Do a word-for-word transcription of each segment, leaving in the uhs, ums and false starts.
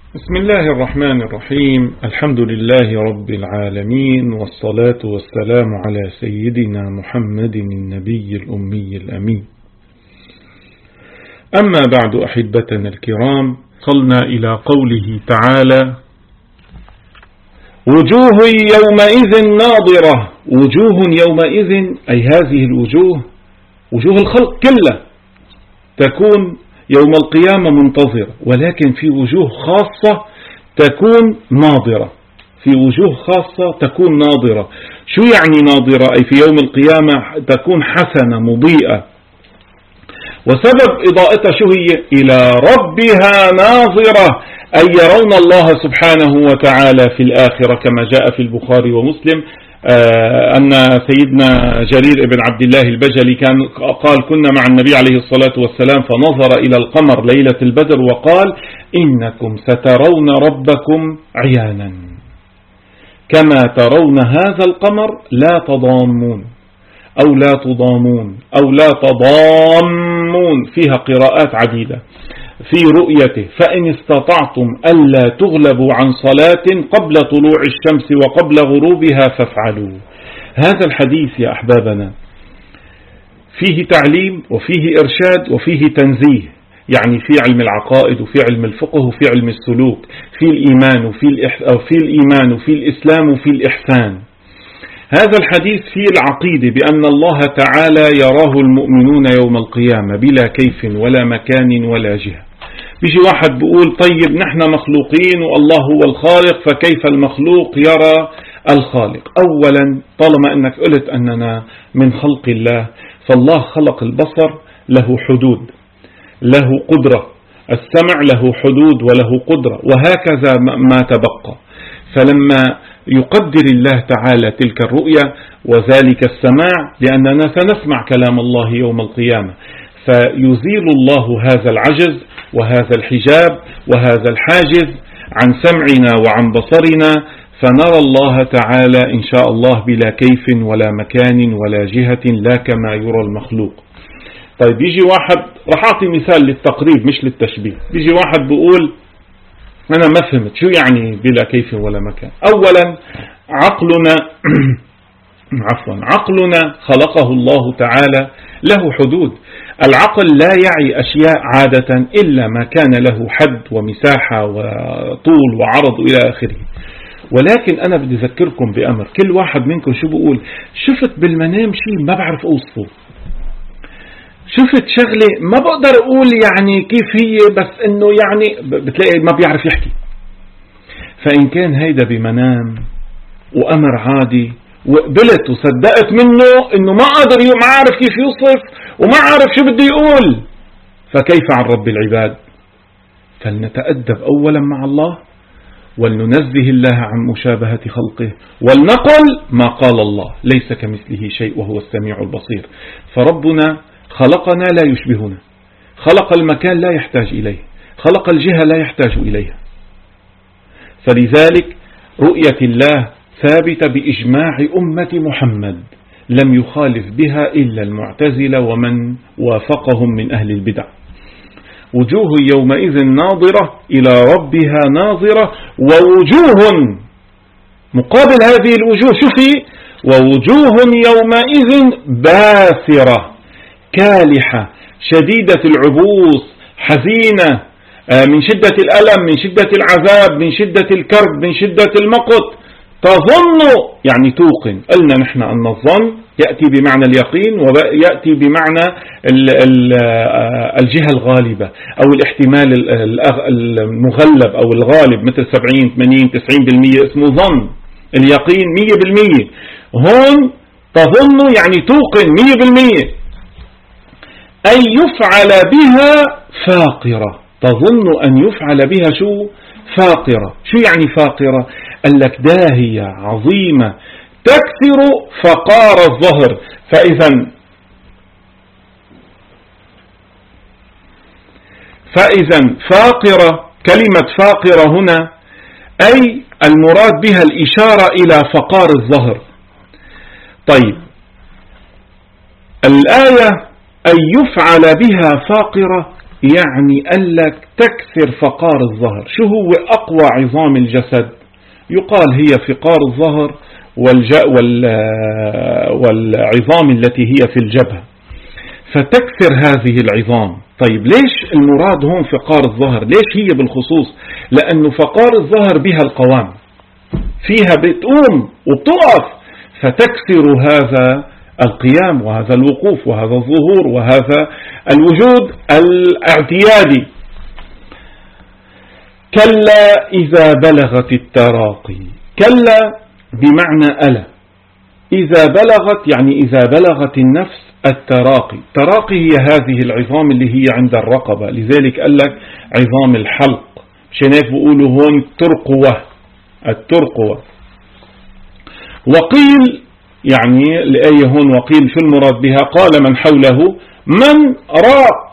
بسم الله الرحمن الرحيم. الحمد لله رب العالمين، والصلاة والسلام على سيدنا محمد النبي الأمي الأمين. أما بعد أحبتنا الكرام، وصلنا إلى قوله تعالى: وجوه يومئذ ناظرة. وجوه يومئذ أي هذه الوجوه وجوه الخلق كله تكون يوم القيامة منتظرة، ولكن في وجوه خاصة تكون ناظرة. في وجوه خاصة تكون ناظرة. شو يعني ناظرة؟ أي في يوم القيامة تكون حسنة مضيئة. وسبب إضاءتها شو هي؟ إلى ربها ناظرة، أي يرون الله سبحانه وتعالى في الآخرة، كما جاء في البخاري ومسلم آه أن سيدنا جرير بن عبد الله البجلي كان قال: كنا مع النبي عليه الصلاة والسلام فنظر إلى القمر ليلة البدر وقال: إنكم سترون ربكم عيانا كما ترون هذا القمر لا تضامون أو لا تضامون أو لا تضامون، فيها قراءات عديدة في رؤيته، فإن استطعتم ألا تغلبوا عن صلاة قبل طلوع الشمس وقبل غروبها فافعلوا. هذا الحديث يا أحبابنا فيه تعليم وفيه إرشاد وفيه تنزيه، يعني في علم العقائد وفي علم الفقه وفي علم السلوك، في الإيمان وفي, الإح... في الإيمان وفي الإسلام وفي الإحسان. هذا الحديث فيه العقيدة بأن الله تعالى يراه المؤمنون يوم القيامة بلا كيف ولا مكان ولا جهة. بيجي واحد بيقول: طيب نحن مخلوقين والله هو الخالق، فكيف المخلوق يرى الخالق؟ أولا، طالما أنك قلت أننا من خلق الله، فالله خلق البصر له حدود، له قدرة، السمع له حدود وله قدرة، وهكذا ما تبقى. فلما يقدر الله تعالى تلك الرؤية وذلك السماع، لأننا سنسمع كلام الله يوم القيامة، فيزيل الله هذا العجز وهذا الحجاب وهذا الحاجز عن سمعنا وعن بصرنا، فنرى الله تعالى إن شاء الله بلا كيف ولا مكان ولا جهة، لا كما يرى المخلوق. طيب يجي واحد، رح أعطي مثال للتقريب مش للتشبيه. يجي واحد بيقول: أنا ما فهمت شو يعني بلا كيف ولا مكان. أولا، عقلنا عفوا عقلنا خلقه الله تعالى له حدود. العقل لا يعي أشياء عادة إلا ما كان له حد ومساحة وطول وعرض إلى آخره. ولكن أنا بدي أذكركم بأمر، كل واحد منكم شو بقول: شفت بالمنام شيء ما بعرف أوصفه، شفت شغلة ما بقدر أقول يعني كيف هي، بس إنه يعني بتلاقي ما بيعرف يحكي. فإن كان هيدا بمنام وأمر عادي وقبلت وصدقت منه إنه ما قادر ما عارف كيف يوصف وما عارف شو بده يقول، فكيف عن رب العباد؟ فلنتأدب أولا مع الله، ولننزه الله عن مشابهة خلقه، ولنقل ما قال الله: ليس كمثله شيء وهو السميع البصير. فربنا خلقنا لا يشبهنا، خلق المكان لا يحتاج إليه، خلق الجهة لا يحتاج إليها. فلذلك رؤية الله ثابتة بإجماع أمة محمد، لم يخالف بها إلا المعتزلة ومن وافقهم من أهل البدع. وجوه يومئذ ناظرة إلى ربها ناظرة، ووجوه مقابل هذه الوجوه شوفي: ووجوه يومئذ باسرة كالحة شديدة العبوس حزينة من شدة الألم، من شدة العذاب، من شدة الكرب، من شدة المقت، تظن يعني توقن. قلنا نحن أن الظن يأتي بمعنى اليقين ويأتي بمعنى الجهة الغالبة أو الاحتمال المغلب أو الغالب، مثل سبعين ثمانين تسعين بالمية اسمه ظن. اليقين مية بالمية. هون تظن يعني توقن مية بالمية، أي يفعل بها فاقرة. تظن أن يفعل بها شو؟ فاقرة. شو يعني فاقرة؟ قال لك داهية عظيمة تكسر فقار الظهر. فإذا فإذا فاقرة، كلمة فاقرة هنا أي المراد بها الإشارة إلى فقار الظهر. طيب الآية أن يفعل بها فاقرة يعني قال لك تكسر فقار الظهر. شو هو أقوى عظام الجسد؟ يقال هي فقار الظهر والعظام التي هي في الجبهة، فتكسر هذه العظام. طيب ليش المراد هون فقار الظهر؟ ليش هي بالخصوص؟ لأنه فقار الظهر بها القوام، فيها بتقوم وبتقف، فتكسر هذا القيام وهذا الوقوف وهذا الظهور وهذا الوجود الاعتيادي. كلا إذا بلغت التراقي، كلا بمعنى ألا، إذا بلغت يعني إذا بلغت النفس التراقي. تراقي هي هذه العظام اللي هي عند الرقبة، لذلك قال لك عظام الحلق، مشان هيك بيقولوا هون ترقوة، الترقوة. وقيل يعني الآية هون وقيل شو المراد بها؟ قال من حوله من راق،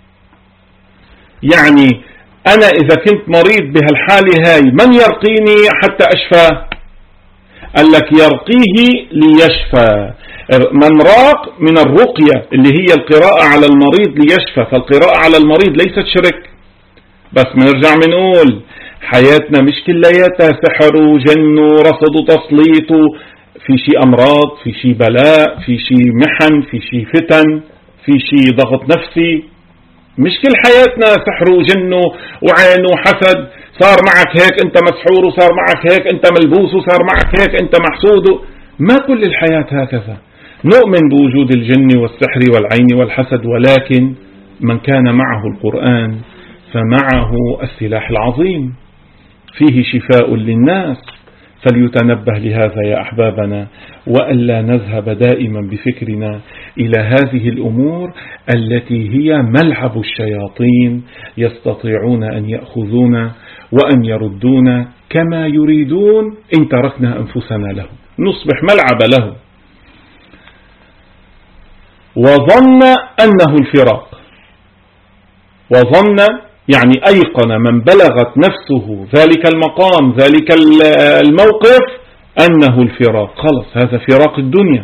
يعني أنا إذا كنت مريض بهالحالة هاي من يرقيني حتى أشفى؟ قال لك يرقيه ليشفى. من راق من الرقية اللي هي القراءة على المريض ليشفى، فالقراءة على المريض ليست شرك. بس بنرجع بنقول حياتنا مش كلياتها سحر وجن ورصد وتسليط، في شي أمراض، في شي بلاء، في شي محن، في شي فتن، في شي ضغط نفسي. مش كل حياتنا سحر وجن وعين وحسد، صار معك هيك انت مسحور، وصار معك هيك انت ملبوس، وصار معك هيك انت محسود. ما كل الحياة هكذا. نؤمن بوجود الجن والسحر والعين والحسد، ولكن من كان معه القرآن فمعه السلاح العظيم فيه شفاء للناس. فليتنبه لهذا يا أحبابنا، وألا نذهب دائما بفكرنا إلى هذه الأمور التي هي ملعب الشياطين، يستطيعون أن يأخذونا وأن يردونا كما يريدون إن تركنا أنفسنا له، نصبح ملعب له. وظن أنه الفراق، وظن يعني أيقن من بلغت نفسه ذلك المقام ذلك الموقف أنه الفراق، خلص هذا فراق الدنيا.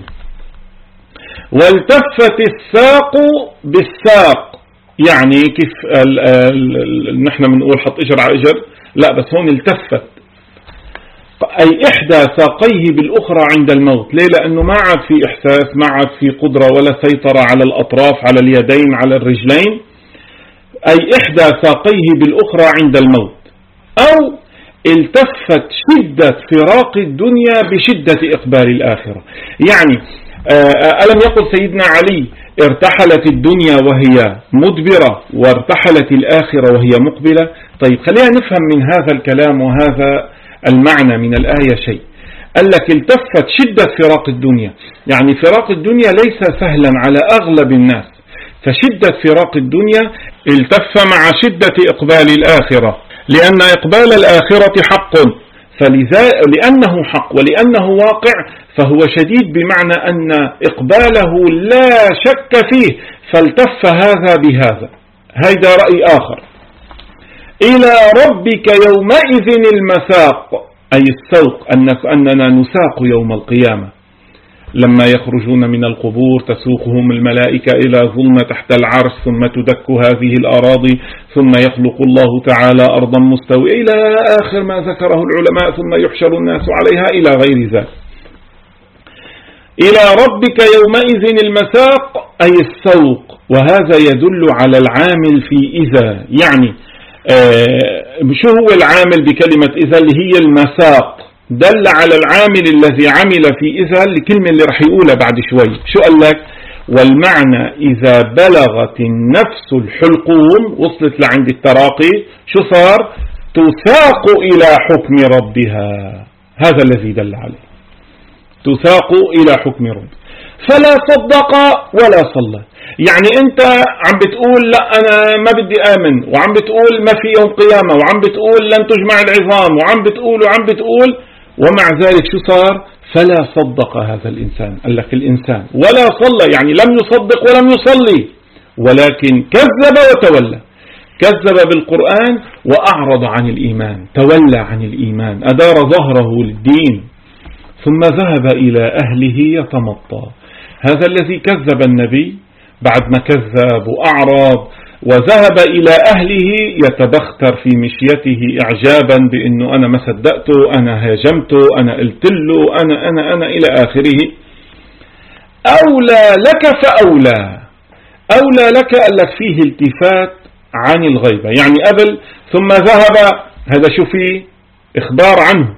والتفت الساق بالساق، يعني كيف نحن بنقول حط إجر على إجر، لا بس هون التفت، أي إحدى ساقيه بالأخرى عند الموت. ليه؟ لأنه ما عاد في إحساس، ما عاد في قدرة ولا سيطرة على الأطراف، على اليدين، على الرجلين. أي إحدى ساقيه بالأخرى عند الموت. أو التفت شدة فراق الدنيا بشدة إقبال الآخرة. يعني ألم يقل سيدنا علي ارتحلت الدنيا وهي مدبرة وارتحلت الآخرة وهي مقبلة؟ طيب خلينا نفهم من هذا الكلام وهذا المعنى من الآية شيء. قال لك التفت شدة فراق الدنيا، يعني فراق الدنيا ليس سهلا على أغلب الناس، فشدة فراق الدنيا التف مع شدة إقبال الآخرة، لأن إقبال الآخرة حق، فلأنه حق ولأنه واقع فهو شديد، بمعنى أن إقباله لا شك فيه، فالتف هذا بهذا. هذا رأي آخر. إلى ربك يومئذ المساق، أي السوق، أننا نساق يوم القيامة لما يخرجون من القبور، تسوقهم الملائكة إلى ظلمة تحت العرش، ثم تدك هذه الأراضي، ثم يخلق الله تعالى أرضا مستوية إلى آخر ما ذكره العلماء، ثم يحشر الناس عليها إلى غير ذلك. إلى ربك يومئذ المساق أي السوق، وهذا يدل على العامل في إذا. يعني آه شو هو العامل بكلمة إذا؟ اللي هي المساق، دل على العامل الذي عمل في إذا، الكلمة اللي رح يقولها بعد شوي. شو قال لك؟ والمعنى إذا بلغت النفس الحلقوم، وصلت لعند التراقي، شو صار؟ تساق إلى حكم ربها. هذا الذي دل عليه، تساق إلى حكم ربها. فلا صدق ولا صلى. يعني أنت عم بتقول لا أنا ما بدي آمن، وعم بتقول ما في يوم قيامة، وعم بتقول لن تجمع العظام، وعم بتقول وعم بتقول، ومع ذلك شو صار؟ فلا صدق هذا الإنسان. قال لك الإنسان ولا صلى، يعني لم يصدق ولم يصلي، ولكن كذب وتولى. كذب بالقرآن وأعرض عن الإيمان، تولى عن الإيمان، أدار ظهره للدين، ثم ذهب إلى أهله يتمطى. هذا الذي كذب النبي بعد ما كذب وأعرض وذهب إلى أهله يتبختر في مشيته إعجابا بأنه أنا ما صدقته، أنا هاجمته، أنا قلت له، أنا أنا أنا إلى آخره. أولى لك فأولى، أولى لك قال لك فيه التفات عن الغيبة، يعني قبل ثم ذهب، هذا شو فيه إخبار عنه،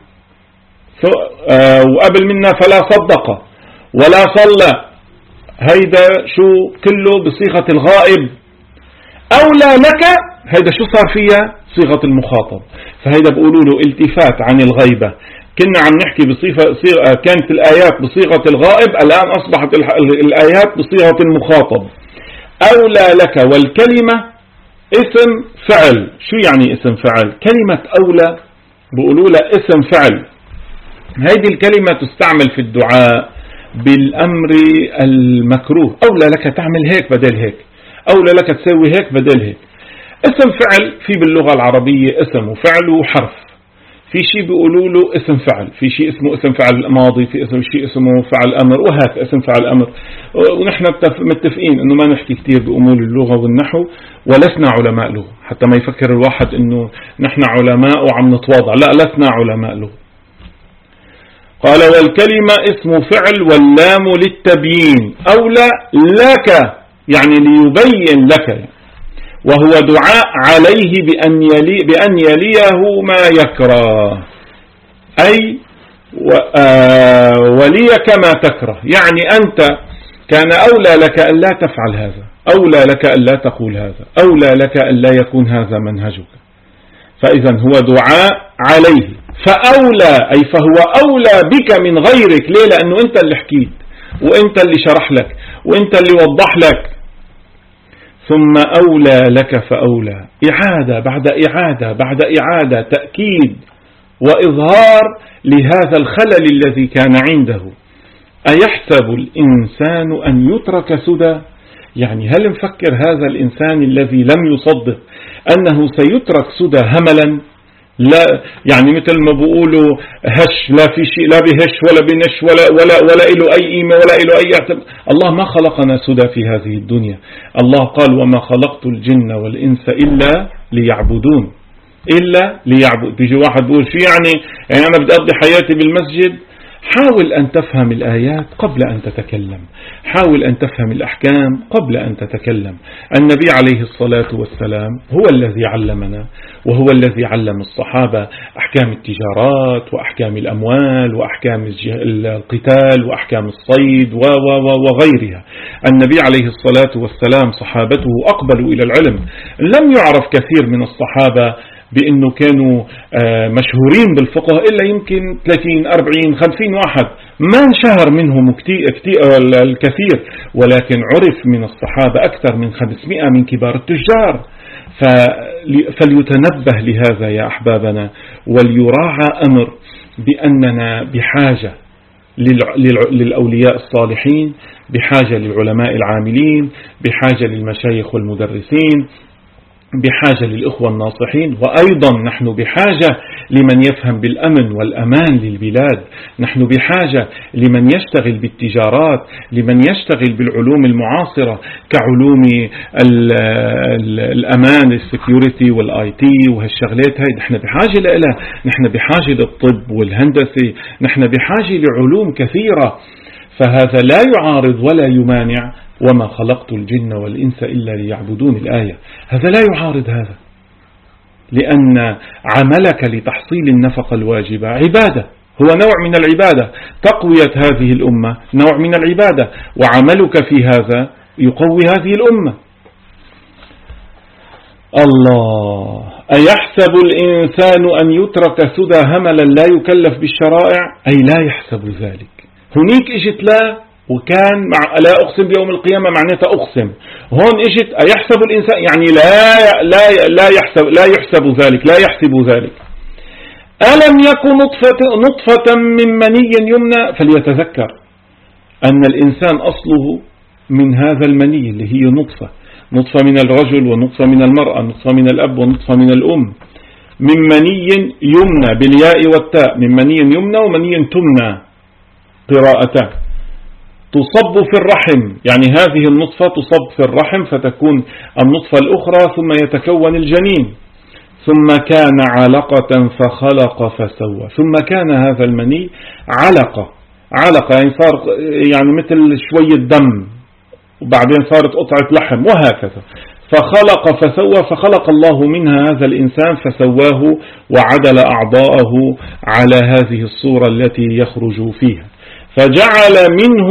وقبل منا فلا صدق ولا صلى، هيدا شو كله بصيغة الغائب. أولى لك هيدا شو صار فيها صيغة المخاطب، فهيدا بقولوا له التفات عن الغيبة. كنا عم نحكي بصيغة صيغة، كانت الآيات بصيغة الغائب، الآن أصبحت الآيات بصيغة المخاطب. أولى لك، والكلمة اسم فعل. شو يعني اسم فعل؟ كلمة أولى بقولوا لها اسم فعل. هذه الكلمة تستعمل في الدعاء بالأمر المكروه، أولى لك تعمل هيك بدل هيك، أولى لك تسوي هيك بدل هيك. اسم فعل في باللغة العربية اسم وفعل وحرف. في شيء بيقولوا له اسم فعل، في شيء اسمه اسم فعل ماضي، في اسم شيء اسمه فعل أمر، وهكذا اسم فعل أمر. ونحن متفقين إنه ما نحكي كتير بأمور اللغة والنحو، ولسنا علماء لغة، حتى ما يفكر الواحد إنه نحن علماء وعم نتواضع، لا، لسنا علماء لغة. قال والكلمة اسم فعل واللام للتبيين. أولى لك يعني ليبين لك، وهو دعاء عليه بأن, يلي بأن يليه ما يكره، أي وليك ما تكره، يعني أنت كان أولى لك أن لا تفعل هذا، أولى لك أن لا تقول هذا، أولى لك أن لا يكون هذا منهجك. فإذا هو دعاء عليه، فأولى أي فهو أولى بك من غيرك. ليه؟ لأنه أنت اللي حكيت، وأنت اللي شرح لك، وأنت اللي وضح لك. ثم أولى لك فأولى، إعادة بعد إعادة بعد إعادة، تأكيد وإظهار لهذا الخلل الذي كان عنده. أيحسب الإنسان أن يترك سدى؟ يعني هل مفكر هذا الإنسان الذي لم يصدق أنه سيترك سدى هملا؟ لا، يعني مثل ما بيقولوا هش، لا في شيء، لا بهش ولا بنش ولا ولا ولا له أي قيمة ولا له أي اعتبار. الله ما خلقنا سدى في هذه الدنيا. الله قال وما خلقت الجن والإنس إلا ليعبدون، إلا ليعبد. بيجي واحد بيقول شو يعني؟ يعني أنا بدي أقضي حياتي بالمسجد. حاول أن تفهم الآيات قبل أن تتكلم، حاول أن تفهم الأحكام قبل أن تتكلم. النبي عليه الصلاة والسلام هو الذي علمنا، وهو الذي علم الصحابة أحكام التجارات وأحكام الأموال وأحكام القتال وأحكام الصيد وغيرها. النبي عليه الصلاة والسلام صحابته أقبلوا إلى العلم. لم يعرف كثير من الصحابة بأنه كانوا مشهورين بالفقه إلا يمكن ثلاثين أربعين خمسين واحد، ما انشهر منهم الكثير، ولكن عرف من الصحابة أكثر من خمسمائة من كبار التجار. فليتنبه لهذا يا أحبابنا، وليراعى أمر بأننا بحاجة للأولياء الصالحين، بحاجة للعلماء العاملين، بحاجة للمشايخ والمدرسين، بحاجة للإخوة الناصحين. وأيضا نحن بحاجة لمن يفهم بالأمن والأمان للبلاد، نحن بحاجة لمن يشتغل بالتجارات، لمن يشتغل بالعلوم المعاصرة كعلوم الأمان السكيورتي والآي تي وهالشغلات هاي، نحن بحاجة لها. نحن بحاجة للطب والهندسة، نحن بحاجة لعلوم كثيرة. فهذا لا يعارض ولا يمانع وما خلقت الجن والإنس إلا ليعبدون الآية. هذا لا يعارض هذا، لأن عملك لتحصيل النفقة الواجبة عبادة، هو نوع من العبادة. تقوية هذه الأمة نوع من العبادة، وعملك في هذا يقوي هذه الأمة. الله، أيحسب الإنسان أن يترك سدى هملا لا يكلف بالشرائع؟ أي لا يحسب ذلك. هنيك اجت لا وكان مع لا أقسم بيوم القيامة معناتها أقسم. هون اجت أيحسب الإنسان يعني لا لا لا يحسب لا يحسب ذلك، لا يحسب ذلك. ألم يكن نطفة نطفة من مني يمنى؟ فليتذكر أن الإنسان أصله من هذا المني اللي هي نطفة، نطفة من الرجل ونطفة من المرأة، نطفة من الأب ونطفة من الأم. من مني يمنى بالياء والتاء، من مني يمنى ومني تمنى قراءتان. تصب في الرحم، يعني هذه النطفة تصب في الرحم فتكون النطفة الأخرى ثم يتكون الجنين، ثم كان علقة فخلق فسوى، ثم كان هذا المني علقة، علقة يعني صار يعني مثل شوية دم وبعدين صارت قطعة لحم وهكذا، فخلق فسوى، فخلق الله منها هذا الإنسان فسواه وعدل أعضاءه على هذه الصورة التي يخرج فيها، فجعل منه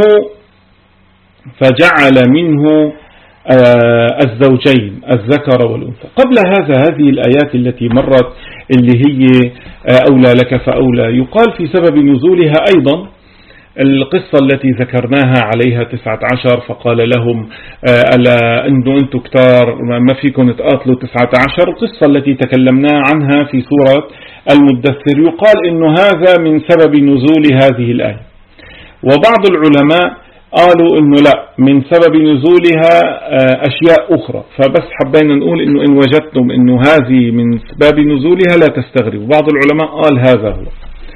فجعل منه آه الزوجين الذكر والأنثى. قبل هذا هذه الآيات التي مرت اللي هي آه أولى لك فأولى، يقال في سبب نزولها أيضا القصة التي ذكرناها عليها تسعة عشر، فقال لهم ألا أنه أنتم كتار ما فيكم تقاتلوا تسعة عشر، القصة التي تكلمنا عنها في سورة المدثر. يقال أنه هذا من سبب نزول هذه الآية، وبعض العلماء قالوا أنه لا، من سبب نزولها أشياء أخرى، فبس حبينا نقول أنه إن وجدتم أنه هذه من سبب نزولها لا تستغربوا. بعض العلماء قال هذا هو.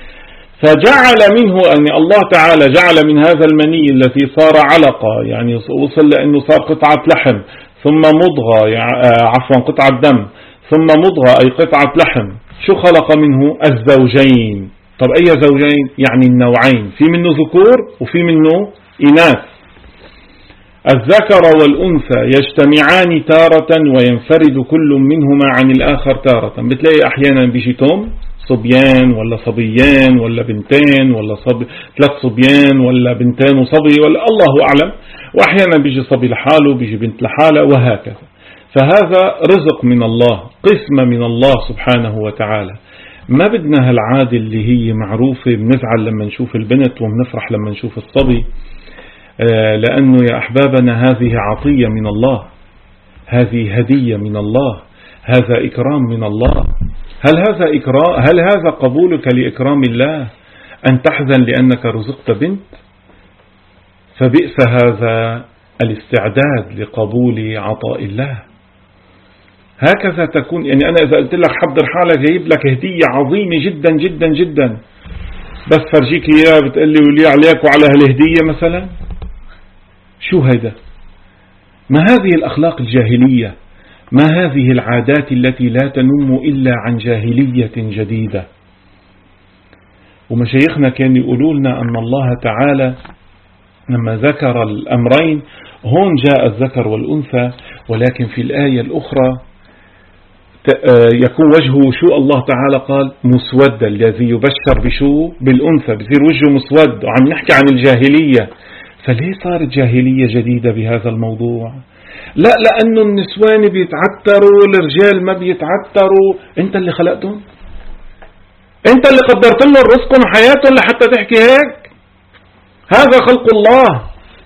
فجعل منه أن الله تعالى جعل من هذا المني الذي صار علقة، يعني وصل لأنه صار قطعة لحم ثم مضغة، عفوا قطعة دم ثم مضغة أي قطعة لحم، شو خلق منه؟ الزوجين. طب أي زوجين؟ يعني النوعين، في منه ذكور وفي منه إناث. الذكر والأنثى يجتمعان تارة وينفرد كل منهما عن الآخر تارة. بتلاقي أحيانا بيجي توم صبيان ولا صبيان ولا بنتين ولا صبي ثلاث صبيان ولا بنتين وصبي ولا الله أعلم، وأحيانا بيجي صبي لحاله بيجي بنت لحاله وهكذا. فهذا رزق من الله، قسمة من الله سبحانه وتعالى. ما بدنا هالعادة اللي هي معروفة، بنزعل لما نشوف البنت وبنفرح لما نشوف الصبي، لأنه يا أحبابنا هذه عطية من الله، هذه هدية من الله، هذا إكرام من الله. هل هذا إكرام؟ هل هذا قبولك لإكرام الله أن تحزن لأنك رزقت بنت؟ فبئس هذا الاستعداد لقبول عطاء الله. هكذا تكون، يعني أنا إذا قلت لك حضر حالك جايب لك هدية عظيمة جدا جدا جدا، بس فرجيك إياها بتقول لي ولي عليك وعلى هالهدية مثلا، شو هيدا؟ ما هذه الأخلاق الجاهلية؟ ما هذه العادات التي لا تنم إلا عن جاهلية جديدة؟ ومشايخنا كانوا يقولوا لنا أن الله تعالى لما ذكر الأمرين هون جاء الذكر والأنثى، ولكن في الآية الأخرى يكون وجهه شو؟ الله تعالى قال مسود، الذي يبشر بشو؟ بالأنثى، بصير وجهه مسود، وعم نحكي عن الجاهلية. فليه صارت جاهلية جديدة بهذا الموضوع؟ لا، لأنه النسوان بيتعتروا والرجال ما بيتعتروا. انت اللي خلقتهم، انت اللي قدرت لهم رزقهم وحياتهم لحتى تحكي هيك. هذا خلق الله،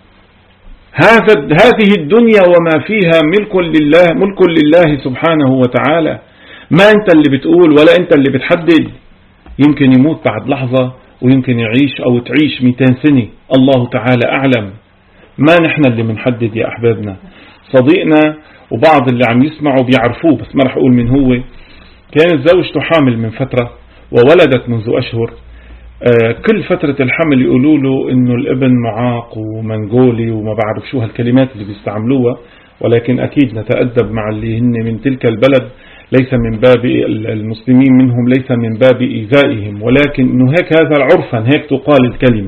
هذا هذه الدنيا وما فيها ملك لله، ملك لله سبحانه وتعالى. ما انت اللي بتقول ولا انت اللي بتحدد. يمكن يموت بعد لحظة ويمكن يعيش أو تعيش مئتين سنة، الله تعالى أعلم. ما نحن اللي بنحدد يا أحبابنا. صديقنا وبعض اللي عم يسمعوا بيعرفوه بس ما رح أقول من هو، كانت زوجته حامل من فترة وولدت منذ أشهر. آه كل فترة الحمل يقولوا له إنه الابن معاق ومنغولي وما بعرف شو هالكلمات اللي بيستعملوها، ولكن أكيد نتأدب مع اللي هن من تلك البلد، ليس من باب المسلمين منهم، ليس من باب إيذائهم، ولكن إنه هيك هذا عرفا هيك تقال الكلمة.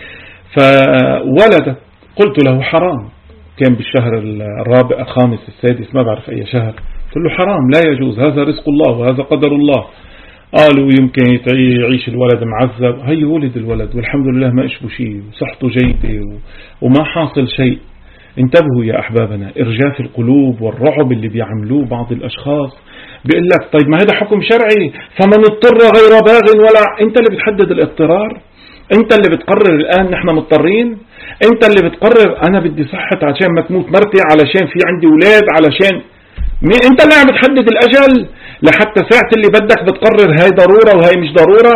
فولدت، قلت له حرام، كان بالشهر الرابع الخامس السادس ما بعرف أي شهر، قلت له حرام لا يجوز، هذا رزق الله وهذا قدر الله. قالوا يمكن يعيش الولد معذب. هي ولد الولد والحمد لله ما إشبه شيء وصحته جيدة وما حاصل شيء. انتبهوا يا أحبابنا، إرجاف القلوب والرعب اللي بيعملوه بعض الأشخاص. بيقول لك طيب ما هذا حكم شرعي، فمن اضطر غير باغ ولا. انت اللي بتحدد الاضطرار، انت اللي بتقرر الآن نحن مضطرين، انت اللي بتقرر انا بدي صحة عشان ما تموت مرتي، علشان في عندي اولاد، علشان انت اللي عم بتحدد الاجل لحتى ساعة اللي بدك بتقرر هاي ضرورة وهاي مش ضرورة.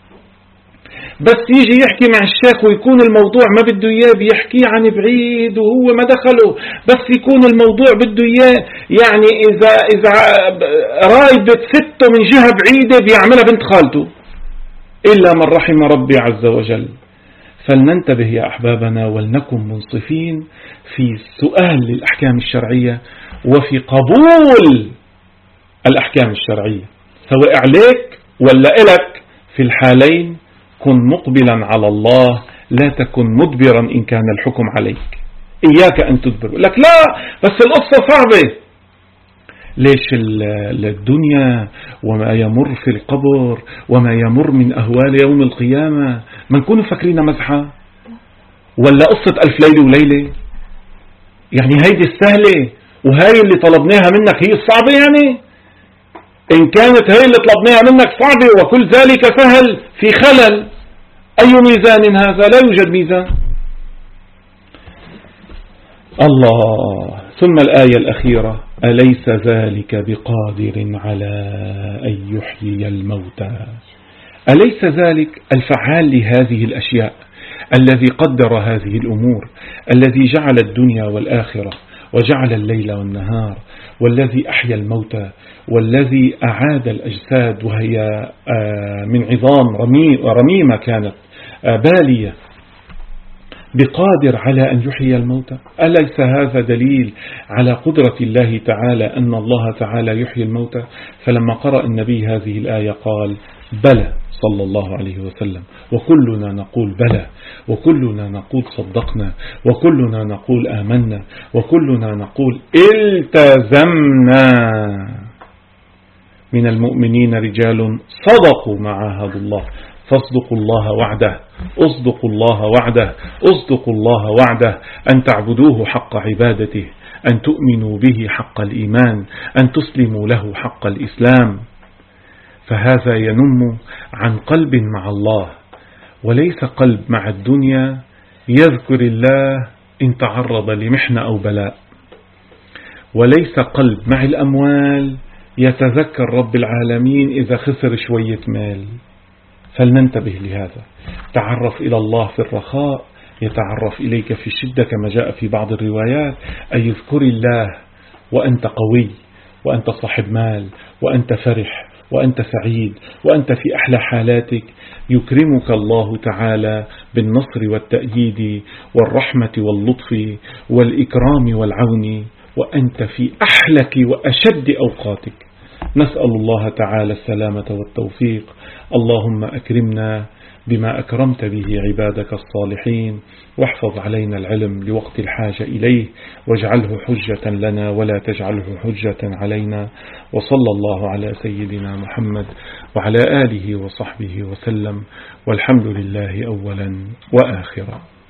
بس يجي يحكي مع الشيخ ويكون الموضوع ما بده اياه، بيحكيه عن بعيد وهو ما دخله، بس يكون الموضوع بده اياه يعني اذا اذا رايبة سته من جهة بعيدة بيعملها بنت خالته، الا من رحم ربي عز وجل. فلننتبه يا أحبابنا ولنكن منصفين في سؤال للأحكام الشرعية وفي قبول الأحكام الشرعية، سواء عليك ولا إلك، في الحالين كن مقبلا على الله، لا تكن مدبرا إن كان الحكم عليك. إياك أن تدبر، لك لا بس القصة صعبة. ليش؟ الدنيا وما يمر في القبر وما يمر من أهوال يوم القيامة ما نكون فاكرين مزحة ولا قصة ألف ليلة وليلة؟ يعني هيدي السهلة وهاي اللي طلبناها منك هي الصعبة؟ يعني إن كانت هاي اللي طلبناها منك صعبة وكل ذلك سهل، في خلل. أي ميزان هذا؟ لا يوجد ميزان. الله. ثم الآية الأخيرة: أليس ذلك بقادر على أن يحيي الموتى. أليس ذلك الفعال لهذه الأشياء، الذي قدر هذه الأمور، الذي جعل الدنيا والآخرة وجعل الليل والنهار، والذي أحيا الموتى، والذي أعاد الأجساد وهي من عظام رميمة كانت بالية، بقادر على أن يحيي الموتى. أليس هذا دليل على قدرة الله تعالى أن الله تعالى يحيي الموتى؟ فلما قرأ النبي هذه الآية قال: بلى، صلى الله عليه وسلم. وكلنا نقول بلى، وكلنا نقول صدقنا، وكلنا نقول آمنا، وكلنا نقول التزمنا. من المؤمنين رجال صدقوا ما عاهدوا الله، فاصدقوا الله وعده، اصدقوا الله وعده، اصدقوا الله وعده، أن تعبدوه حق عبادته، أن تؤمنوا به حق الإيمان، أن تسلموا له حق الإسلام. فهذا ينم عن قلب مع الله، وليس قلب مع الدنيا يذكر الله إن تعرض لمحنة أو بلاء، وليس قلب مع الأموال يتذكر رب العالمين إذا خسر شوية مال. فلننتبه لهذا. تعرف إلى الله في الرخاء يتعرف إليك في الشدة، كما جاء في بعض الروايات: أي اذكر الله وأنت قوي، وأنت صاحب مال، وأنت فرح، وأنت سعيد، وأنت في أحلى حالاتك، يكرمك الله تعالى بالنصر والتأييد والرحمة واللطف والإكرام والعون، وأنت في أحلك وأشد أوقاتك. نسأل الله تعالى السلامة والتوفيق. اللهم أكرمنا بما أكرمت به عبادك الصالحين، واحفظ علينا العلم لوقت الحاجة إليه، واجعله حجة لنا ولا تجعله حجة علينا. وصلى الله على سيدنا محمد وعلى آله وصحبه وسلم، والحمد لله أولا وآخرا.